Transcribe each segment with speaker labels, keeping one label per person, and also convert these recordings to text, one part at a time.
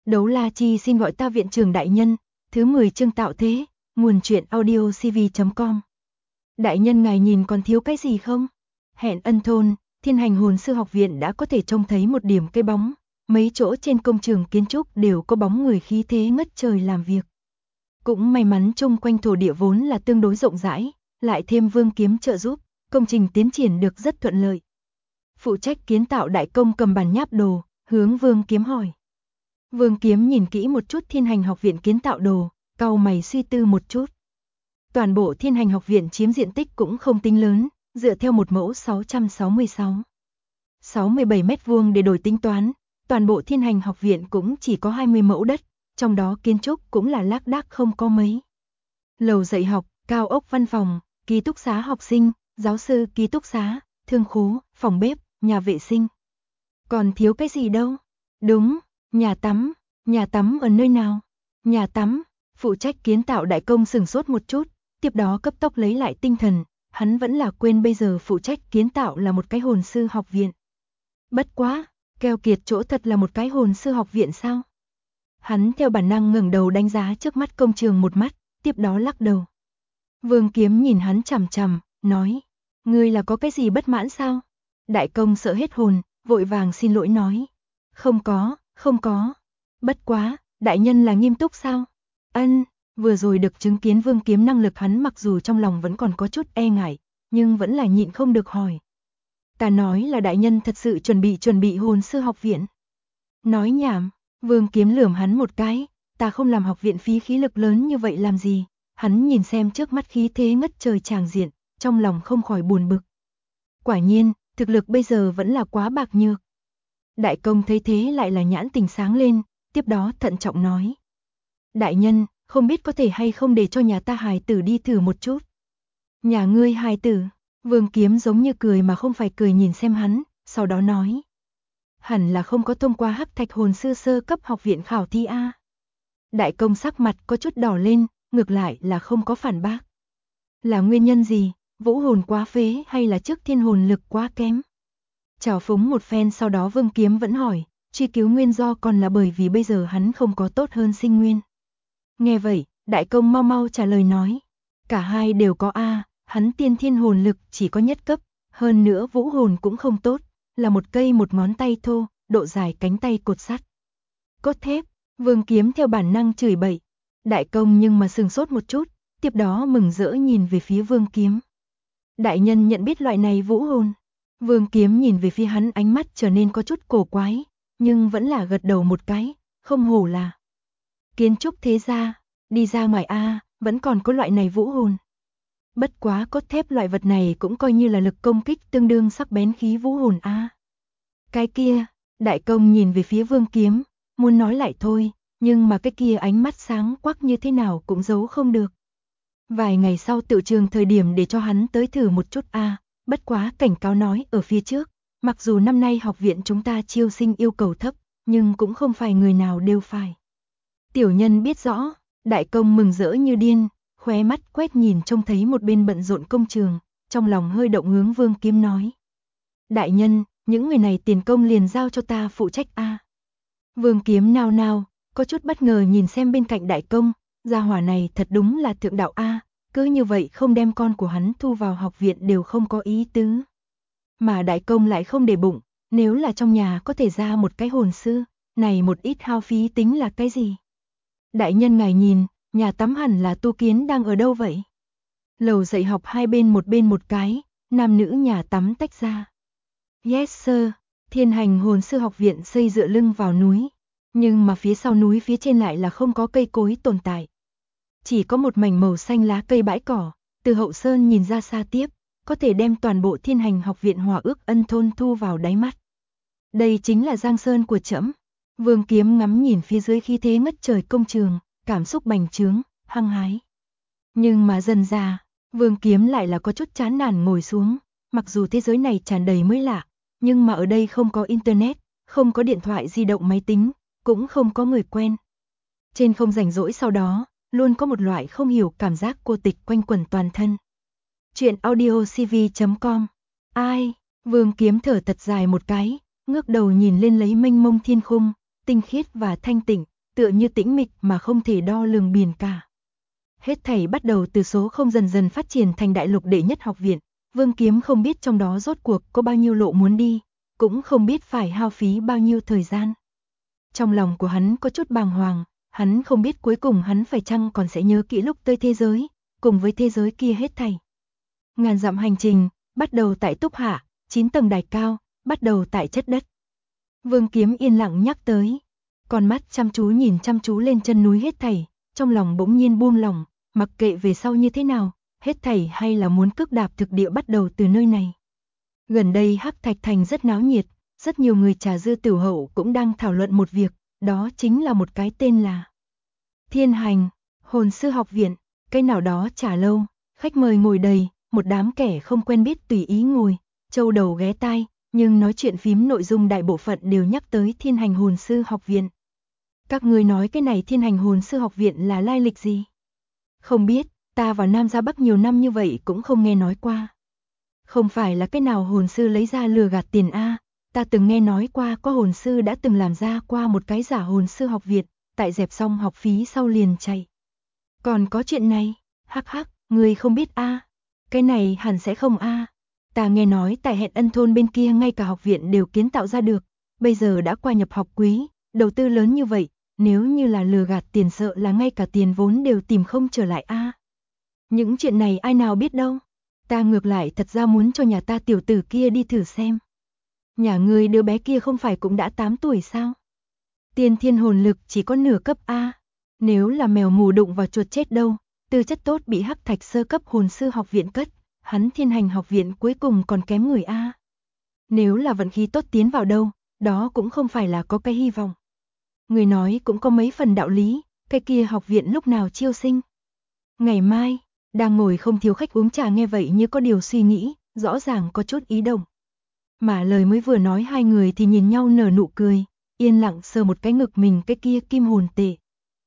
Speaker 1: Đấu La Chi xin gọi ta viện trưởng đại nhân, thứ 10 chương tạo thế, nguồn truyện audio cv.com. Đại nhân ngài nhìn còn thiếu cái gì không? Hẹn Ân thôn, Thiên Hành Hồn Sư học viện đã có thể trông thấy một điểm cây bóng, mấy chỗ trên công trường kiến trúc đều có bóng người khí thế ngất trời làm việc. Cũng may mắn chung quanh thổ địa vốn là tương đối rộng rãi, lại thêm Vương Kiếm trợ giúp, công trình tiến triển được rất thuận lợi. Phụ trách kiến tạo đại công cầm bàn nháp đồ, hướng Vương Kiếm hỏi. Vương Kiếm nhìn kỹ một chút Thiên Hành học viện kiến tạo đồ, cau mày suy tư một chút. Toàn bộ Thiên Hành học viện chiếm diện tích cũng không tính lớn, dựa theo một mẫu 67 mét vuông để đổi tính toán, toàn bộ Thiên Hành học viện cũng chỉ có 20 mẫu đất, trong đó kiến trúc cũng là lác đác không có mấy. Lầu dạy học, cao ốc văn phòng, ký túc xá học sinh, giáo sư ký túc xá, thương khố, phòng bếp, nhà vệ sinh. Còn thiếu cái gì đâu? Đúng, nhà tắm ở nơi nào? Nhà tắm, phụ trách kiến tạo đại công sửng sốt một chút, tiếp đó cấp tốc lấy lại tinh thần, hắn vẫn là quên bây giờ phụ trách kiến tạo là một cái hồn sư học viện. Bất quá, keo kiệt chỗ thật là một cái hồn sư học viện sao? Hắn theo bản năng ngẩng đầu đánh giá trước mắt công trường một mắt, tiếp đó lắc đầu. Vương Kiếm nhìn hắn chằm chằm, nói, ngươi là có cái gì bất mãn sao? Đại công sợ hết hồn, vội vàng xin lỗi nói, không có. Bất quá, đại nhân là nghiêm túc sao? Ân, vừa rồi được chứng kiến Vương Kiếm năng lực hắn mặc dù trong lòng vẫn còn có chút e ngại, nhưng vẫn là nhịn không được hỏi. Ta nói là đại nhân thật sự chuẩn bị hồn sư học viện. Nói nhảm, Vương Kiếm lườm hắn một cái, ta không làm học viện phí khí lực lớn như vậy làm gì? Hắn nhìn xem trước mắt khí thế ngất trời tràng diện, trong lòng không khỏi buồn bực. Quả nhiên, thực lực bây giờ vẫn là quá bạc nhược. Đại công thấy thế lại là nhãn tình sáng lên, tiếp đó thận trọng nói. Đại nhân, không biết có thể hay không để cho nhà ta hài tử đi thử một chút. Nhà ngươi hài tử, Vương Kiếm giống như cười mà không phải cười nhìn xem hắn, sau đó nói. Hẳn là không có thông qua Hắc Thạch hồn sư sơ cấp học viện khảo thi A. Đại công sắc mặt có chút đỏ lên, ngược lại là không có phản bác. Là nguyên nhân gì, vũ hồn quá phế hay là trước thiên hồn lực quá kém? Chào phúng một phen sau đó Vương Kiếm vẫn hỏi, truy cứu nguyên do còn là bởi vì bây giờ hắn không có tốt hơn sinh nguyên. Nghe vậy, đại công mau mau trả lời nói, cả hai đều có A, hắn tiên thiên hồn lực chỉ có nhất cấp, hơn nữa vũ hồn cũng không tốt, là một cây một ngón tay thô, độ dài cánh tay cột sắt. Cốt thép, Vương Kiếm theo bản năng chửi bậy, đại công nhưng mà sừng sốt một chút, tiếp đó mừng rỡ nhìn về phía Vương Kiếm. Đại nhân nhận biết loại này vũ hồn. Vương Kiếm nhìn về phía hắn ánh mắt trở nên có chút cổ quái, nhưng vẫn là gật đầu một cái, không hổ là kiến trúc thế gia, đi ra ngoài A, vẫn còn có loại này vũ hồn. Bất quá cốt thép loại vật này cũng coi như là lực công kích tương đương sắc bén khí vũ hồn A. Cái kia, đại công nhìn về phía Vương Kiếm, muốn nói lại thôi, nhưng mà cái kia ánh mắt sáng quắc như thế nào cũng giấu không được. Vài ngày sau tự trường thời điểm để cho hắn tới thử một chút A, bất quá cảnh cáo nói ở phía trước, mặc dù năm nay học viện chúng ta chiêu sinh yêu cầu thấp, nhưng cũng không phải người nào đều phải. Tiểu nhân biết rõ, đại công mừng rỡ như điên, khóe mắt quét nhìn trông thấy một bên bận rộn công trường, trong lòng hơi động hướng Vương Kiếm nói. Đại nhân, những người này tiền công liền giao cho ta phụ trách A. Vương Kiếm nao nao, có chút bất ngờ nhìn xem bên cạnh đại công, gia hỏa này thật đúng là thượng đạo A, cứ như vậy không đem con của hắn thu vào học viện đều không có ý tứ. Mà đại công lại không để bụng, nếu là trong nhà có thể ra một cái hồn sư, này một ít hao phí tính là cái gì? Đại nhân ngài nhìn, nhà tắm hẳn là tu kiến đang ở đâu vậy? Lầu dạy học hai bên một cái, nam nữ nhà tắm tách ra. Yes sir, Thiên Hành hồn sư học viện xây dựa lưng vào núi, nhưng mà phía sau núi phía trên lại là không có cây cối tồn tại. Chỉ có một mảnh màu xanh lá cây bãi cỏ, từ hậu sơn nhìn ra xa tiếp, có thể đem toàn bộ Thiên Hành học viện Hòa Ước Ân thôn thu vào đáy mắt. Đây chính là Giang Sơn của trẫm. Vương Kiếm ngắm nhìn phía dưới khí thế ngất trời công trường, cảm xúc bành trướng, hăng hái. Nhưng mà dần ra, Vương Kiếm lại là có chút chán nản ngồi xuống, mặc dù thế giới này tràn đầy mới lạ, nhưng mà ở đây không có internet, không có điện thoại di động máy tính, cũng không có người quen. Trên không rảnh rỗi sau đó, luôn có một loại không hiểu cảm giác cô tịch quanh quẩn toàn thân. Chuyện audio cv.com. Ai? Vương Kiếm thở thật dài một cái, ngước đầu nhìn lên lấy mênh mông thiên khung, tinh khiết và thanh tịnh, tựa như tĩnh mịch mà không thể đo lường biển cả. Hết thảy bắt đầu từ số không dần dần phát triển thành đại lục đệ nhất học viện, Vương Kiếm không biết trong đó rốt cuộc có bao nhiêu lộ muốn đi, cũng không biết phải hao phí bao nhiêu thời gian. Trong lòng của hắn có chút bàng hoàng, hắn không biết cuối cùng hắn phải chăng còn sẽ nhớ kỹ lúc tới thế giới, cùng với thế giới kia hết thảy. Ngàn dặm hành trình, bắt đầu tại Túc Hạ, 9 tầng đài cao, bắt đầu tại chất đất. Vương Kiếm yên lặng nhắc tới, con mắt chăm chú lên chân núi hết thảy, trong lòng bỗng nhiên buông lỏng, mặc kệ về sau như thế nào, hết thảy hay là muốn cước đạp thực địa bắt đầu từ nơi này. Gần đây Hắc Thạch Thành rất náo nhiệt, rất nhiều người trà dư tiểu hậu cũng đang thảo luận một việc, đó chính là một cái tên là Thiên Hành, Hồn Sư Học Viện, cái nào đó trà lâu, khách mời ngồi đầy, một đám kẻ không quen biết tùy ý ngồi, châu đầu ghé tai, nhưng nói chuyện phím nội dung đại bộ phận đều nhắc tới Thiên Hành Hồn Sư Học Viện. Các người nói cái này Thiên Hành Hồn Sư Học Viện là lai lịch gì? Không biết, ta vào Nam ra Bắc nhiều năm như vậy cũng không nghe nói qua. Không phải là cái nào hồn sư lấy ra lừa gạt tiền a, ta từng nghe nói qua có hồn sư đã từng làm ra qua một cái giả hồn sư học viện, tại dẹp xong học phí sau liền chạy. Còn có chuyện này, hắc hắc, người không biết a? Cái này hẳn sẽ không a. Ta nghe nói tại Hẹn Ân thôn bên kia ngay cả học viện đều kiến tạo ra được, bây giờ đã qua nhập học quý, đầu tư lớn như vậy, nếu như là lừa gạt tiền sợ là ngay cả tiền vốn đều tìm không trở lại a. Những chuyện này ai nào biết đâu. Ta ngược lại thật ra muốn cho nhà ta tiểu tử kia đi thử xem. Nhà ngươi đứa bé kia không phải cũng đã 8 tuổi sao? Tiên thiên hồn lực chỉ có nửa cấp A. Nếu là mèo mù đụng vào chuột chết đâu, tư chất tốt bị Hắc Thạch sơ cấp hồn sư học viện cất, hắn Thiên Hành học viện cuối cùng còn kém người A. Nếu là vận khí tốt tiến vào đâu, đó cũng không phải là có cái hy vọng. Người nói cũng có mấy phần đạo lý, cái kia học viện lúc nào chiêu sinh. Ngày mai, đang ngồi không thiếu khách uống trà nghe vậy như có điều suy nghĩ, rõ ràng có chút ý động. Mà lời mới vừa nói hai người thì nhìn nhau nở nụ cười, yên lặng sờ một cái ngực mình cái kia kim hồn tệ.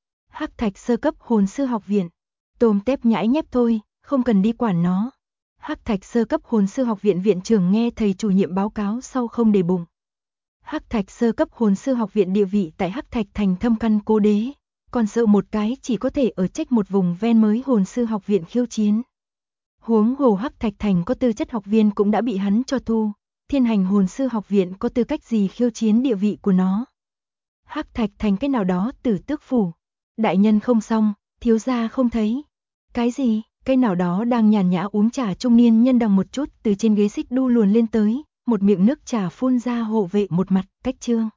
Speaker 1: Hắc Thạch sơ cấp hồn sư học viện, tôm tép nhãi nhép thôi, không cần đi quản nó. Hắc Thạch sơ cấp hồn sư học viện viện trưởng nghe thầy chủ nhiệm báo cáo sau không để bụng. Hắc Thạch sơ cấp hồn sư học viện địa vị tại Hắc Thạch thành thâm căn cố đế, còn sợ một cái chỉ có thể ở trách một vùng ven mới hồn sư học viện khiêu chiến. Huống hồ Hắc Thạch thành có tư chất học viên cũng đã bị hắn cho thu, Thiên Hành hồn sư học viện có tư cách gì khiêu chiến địa vị của nó. Hắc Thạch thành cái nào đó Tử Tước phủ, đại nhân không xong, thiếu gia không thấy. Cái gì? Cái nào đó đang nhàn nhã uống trà trung niên nhân đằng một chút từ trên ghế xích đu luồn lên tới, một miệng nước trà phun ra hộ vệ một mặt, cách trương.